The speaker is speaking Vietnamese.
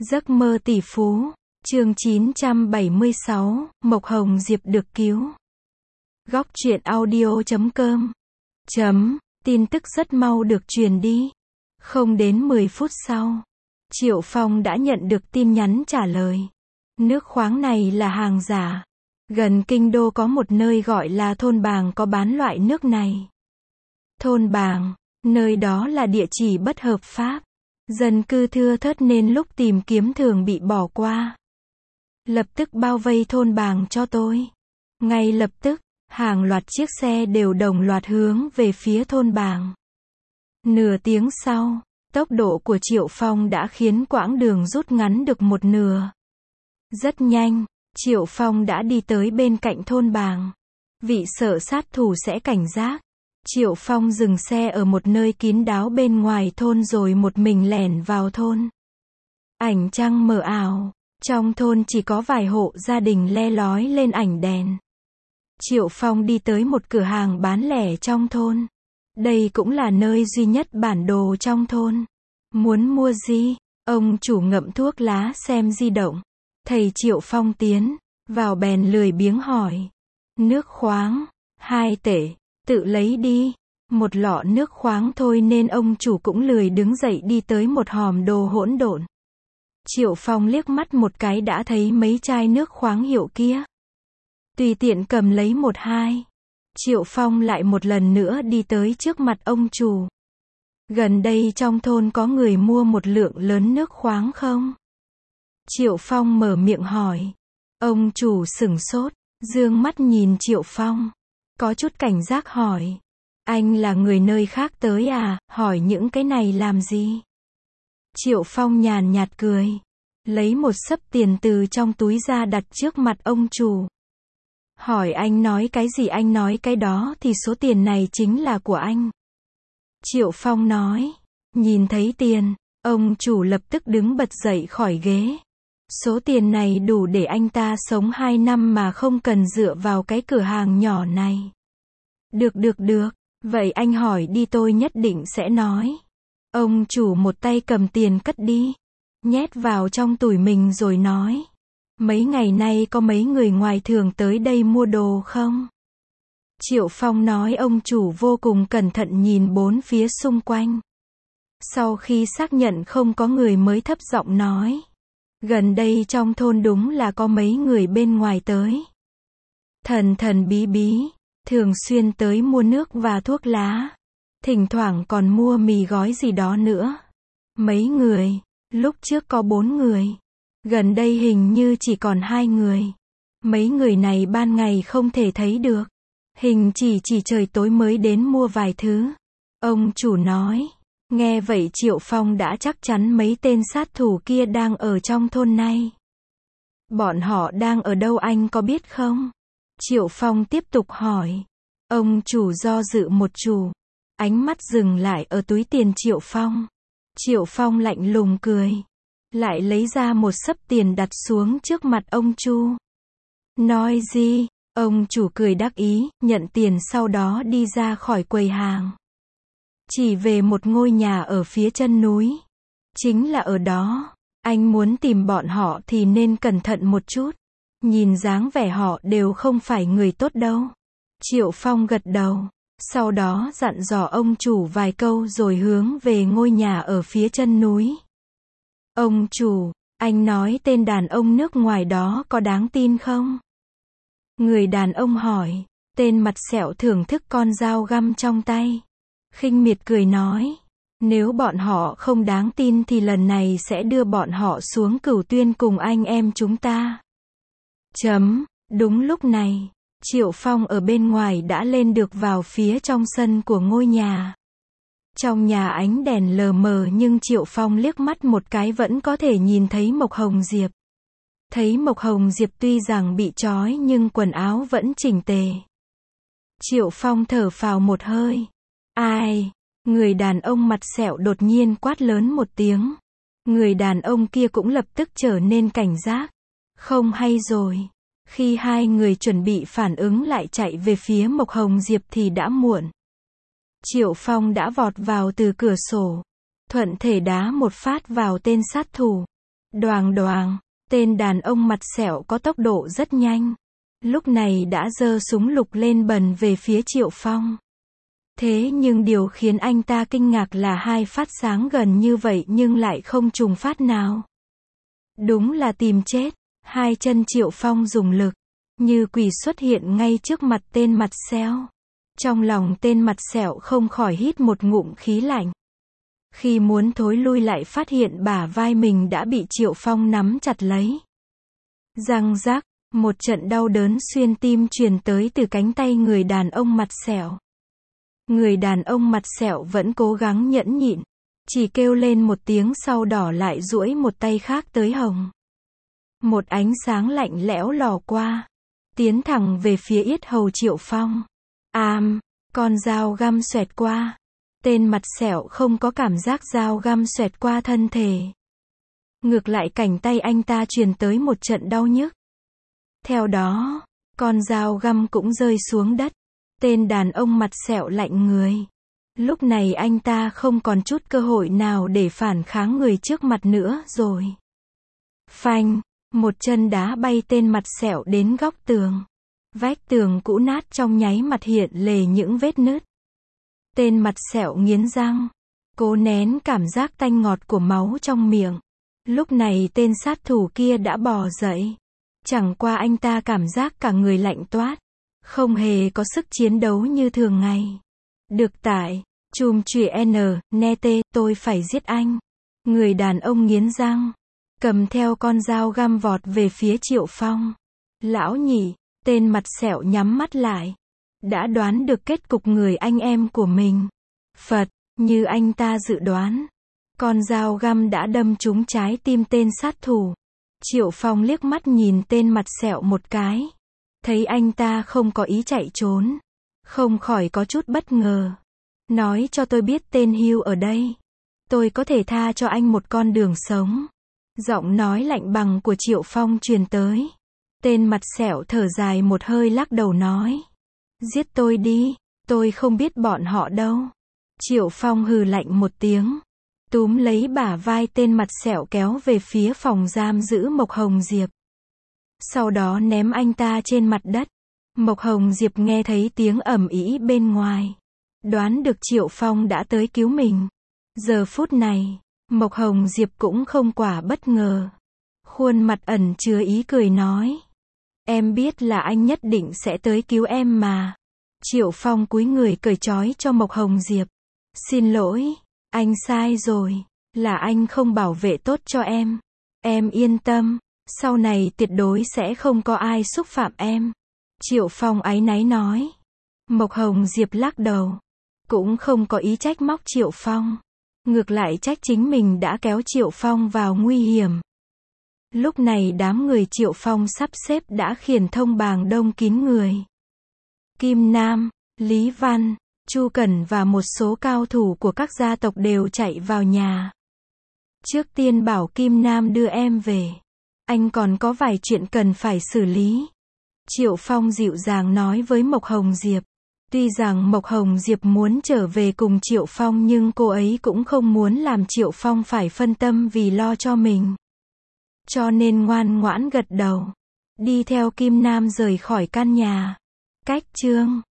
Giấc mơ tỷ phú, chương 976, Mộc Hồng Diệp được cứu. Góc truyện audio.com. Tin tức rất mau được truyền đi. Không đến 10 phút sau, Triệu Phong đã nhận được tin nhắn trả lời. Nước khoáng này là hàng giả. Gần kinh đô có một nơi gọi là Thôn Bàng có bán loại nước này. Thôn Bàng, nơi đó là địa chỉ bất hợp pháp. Dân cư thưa thớt nên lúc tìm kiếm thường bị bỏ qua. Lập tức bao vây Thôn Bàng cho tôi. Ngay lập tức, hàng loạt chiếc xe đều đồng loạt hướng về phía Thôn Bàng. Nửa tiếng sau, tốc độ của Triệu Phong đã khiến quãng đường rút ngắn được một nửa. Rất nhanh, Triệu Phong đã đi tới bên cạnh Thôn Bàng. Vì sợ sát thủ sẽ cảnh giác, Triệu Phong dừng xe ở một nơi kín đáo bên ngoài thôn rồi một mình lẻn vào thôn. Ánh trăng mờ ảo, trong thôn chỉ có vài hộ gia đình le lói lên ánh đèn. Triệu Phong đi tới một cửa hàng bán lẻ trong thôn. Đây cũng là nơi duy nhất bản đồ trong thôn. Muốn mua gì? Ông chủ ngậm thuốc lá xem di động. Thầy Triệu Phong tiến vào bèn lười biếng hỏi. Nước khoáng, 2 tể. Tự lấy đi. Một lọ nước khoáng thôi nên ông chủ cũng lười đứng dậy đi tới một hòm đồ hỗn độn. Triệu Phong liếc mắt một cái đã thấy mấy chai nước khoáng hiệu kia. Tùy tiện cầm lấy 1-2. Triệu Phong lại một lần nữa đi tới trước mặt ông chủ. Gần đây trong thôn có người mua một lượng lớn nước khoáng không? Triệu Phong mở miệng hỏi. Ông chủ sửng sốt, dương mắt nhìn Triệu Phong. Có chút cảnh giác hỏi. Anh là người nơi khác tới à, hỏi những cái này làm gì? Triệu Phong nhàn nhạt cười. Lấy một xấp tiền từ trong túi ra đặt trước mặt ông chủ. Hỏi anh nói cái gì anh nói cái đó thì số tiền này chính là của anh. Triệu Phong nói. Nhìn thấy tiền, ông chủ lập tức đứng bật dậy khỏi ghế. Số tiền này đủ để anh ta sống 2 năm mà không cần dựa vào cái cửa hàng nhỏ này. Được. Vậy anh hỏi đi tôi nhất định sẽ nói. Ông chủ một tay cầm tiền cất đi. Nhét vào trong túi mình rồi nói. Mấy ngày nay có mấy người ngoài thường tới đây mua đồ không? Triệu Phong nói ông chủ vô cùng cẩn thận nhìn bốn phía xung quanh. Sau khi xác nhận không có người mới thấp giọng nói. Gần đây trong thôn đúng là có mấy người bên ngoài tới. Thần bí, thường xuyên tới mua nước và thuốc lá. Thỉnh thoảng còn mua mì gói gì đó nữa. Mấy người, lúc trước có 4 người. Gần đây hình như chỉ còn 2 người. Mấy người này ban ngày không thể thấy được. Hình chỉ trời tối mới đến mua vài thứ. Ông chủ nói. Nghe vậy Triệu Phong đã chắc chắn mấy tên sát thủ kia đang ở trong thôn này. Bọn họ đang ở đâu anh có biết không? Triệu Phong tiếp tục hỏi. Ông chủ do dự một chút. Ánh mắt dừng lại ở túi tiền Triệu Phong. Triệu Phong lạnh lùng cười. Lại lấy ra một xấp tiền đặt xuống trước mặt ông chủ. Nói gì? Ông chủ cười đắc ý, nhận tiền sau đó đi ra khỏi quầy hàng. Chỉ về một ngôi nhà ở phía chân núi. Chính là ở đó. Anh muốn tìm bọn họ thì nên cẩn thận một chút. Nhìn dáng vẻ họ đều không phải người tốt đâu. Triệu Phong gật đầu. Sau đó dặn dò ông chủ vài câu rồi hướng về ngôi nhà ở phía chân núi. Ông chủ, anh nói tên đàn ông nước ngoài đó có đáng tin không? Người đàn ông hỏi. Tên mặt sẹo thưởng thức con dao găm trong tay. Khinh miệt cười nói. Nếu bọn họ không đáng tin thì lần này sẽ đưa bọn họ xuống Cửu Tuyên cùng anh em chúng ta. Đúng lúc này, Triệu Phong ở bên ngoài đã lên được vào phía trong sân của ngôi nhà. Trong nhà ánh đèn lờ mờ nhưng Triệu Phong liếc mắt một cái vẫn có thể nhìn thấy Mộc Hồng Diệp. Thấy Mộc Hồng Diệp tuy rằng bị trói nhưng quần áo vẫn chỉnh tề. Triệu Phong thở phào một hơi. Ai? Người đàn ông mặt sẹo đột nhiên quát lớn một tiếng. Người đàn ông kia cũng lập tức trở nên cảnh giác. Không hay rồi. Khi hai người chuẩn bị phản ứng lại chạy về phía Mộc Hồng Diệp thì đã muộn. Triệu Phong đã vọt vào từ cửa sổ. Thuận thể đá một phát vào tên sát thủ. Đoàng đoàng, tên đàn ông mặt sẹo có tốc độ rất nhanh. Lúc này đã giơ súng lục lên bần về phía Triệu Phong. Thế nhưng điều khiến anh ta kinh ngạc là hai phát sáng gần như vậy nhưng lại không trùng phát nào. Đúng là tìm chết. Hai chân Triệu Phong dùng lực, như quỷ xuất hiện ngay trước mặt tên mặt sẹo. Trong lòng tên mặt sẹo không khỏi hít một ngụm khí lạnh. Khi muốn thối lui lại phát hiện bả vai mình đã bị Triệu Phong nắm chặt lấy. Răng rác, một trận đau đớn xuyên tim truyền tới từ cánh tay người đàn ông mặt sẹo. Người đàn ông mặt sẹo vẫn cố gắng nhẫn nhịn, chỉ kêu lên một tiếng sau đỏ lại duỗi một tay khác tới hồng. Một ánh sáng lạnh lẽo lò qua, tiến thẳng về phía yết hầu Triệu Phong. Con dao găm xoẹt qua. Tên mặt sẹo không có cảm giác dao găm xoẹt qua thân thể. Ngược lại cánh tay anh ta truyền tới một trận đau nhức. Theo đó, con dao găm cũng rơi xuống đất. Tên đàn ông mặt sẹo lạnh người. Lúc này anh ta không còn chút cơ hội nào để phản kháng người trước mặt nữa rồi. Phanh, một chân đá bay tên mặt sẹo đến góc tường. Vách tường cũ nát trong nháy mặt hiện lề những vết nứt. Tên mặt sẹo nghiến răng, cố nén cảm giác tanh ngọt của máu trong miệng. Lúc này tên sát thủ kia đã bò dậy. Chẳng qua anh ta cảm giác cả người lạnh toát, không hề có sức chiến đấu như thường ngày. Được tải, chùm chủy N, nete, tôi phải giết anh. Người đàn ông nghiến răng, cầm theo con dao găm vọt về phía Triệu Phong. Lão nhị, tên mặt sẹo nhắm mắt lại. Đã đoán được kết cục người anh em của mình. Phật, như anh ta dự đoán. Con dao găm đã đâm trúng trái tim tên sát thủ. Triệu Phong liếc mắt nhìn tên mặt sẹo một cái. Thấy anh ta không có ý chạy trốn. Không khỏi có chút bất ngờ. Nói cho tôi biết tên Hugh ở đây. Tôi có thể tha cho anh một con đường sống. Giọng nói lạnh bằng của Triệu Phong truyền tới. Tên mặt sẹo thở dài một hơi lắc đầu nói. Giết tôi đi, tôi không biết bọn họ đâu. Triệu Phong hừ lạnh một tiếng. Túm lấy bả vai tên mặt sẹo kéo về phía phòng giam giữ Mộc Hồng Diệp. Sau đó ném anh ta trên mặt đất. Mộc Hồng Diệp nghe thấy tiếng ầm ĩ bên ngoài. Đoán được Triệu Phong đã tới cứu mình. Giờ phút này, Mộc Hồng Diệp cũng không quả bất ngờ. Khuôn mặt ẩn chứa ý cười nói. Em biết là anh nhất định sẽ tới cứu em mà. Triệu Phong cúi người cởi trói cho Mộc Hồng Diệp. Xin lỗi, anh sai rồi. Là anh không bảo vệ tốt cho em. Em yên tâm, sau này tuyệt đối sẽ không có ai xúc phạm em. Triệu Phong áy náy nói. Mộc Hồng Diệp lắc đầu. Cũng không có ý trách móc Triệu Phong. Ngược lại trách chính mình đã kéo Triệu Phong vào nguy hiểm. Lúc này đám người Triệu Phong sắp xếp đã khiển thông bàng đông kín người. Kim Nam, Lý Văn, Chu Cẩn và một số cao thủ của các gia tộc đều chạy vào nhà. Trước tiên bảo Kim Nam đưa em về. Anh còn có vài chuyện cần phải xử lý. Triệu Phong dịu dàng nói với Mộc Hồng Diệp. Tuy rằng Mộc Hồng Diệp muốn trở về cùng Triệu Phong nhưng cô ấy cũng không muốn làm Triệu Phong phải phân tâm vì lo cho mình. Cho nên ngoan ngoãn gật đầu. Đi theo Kim Nam rời khỏi căn nhà. Cách chương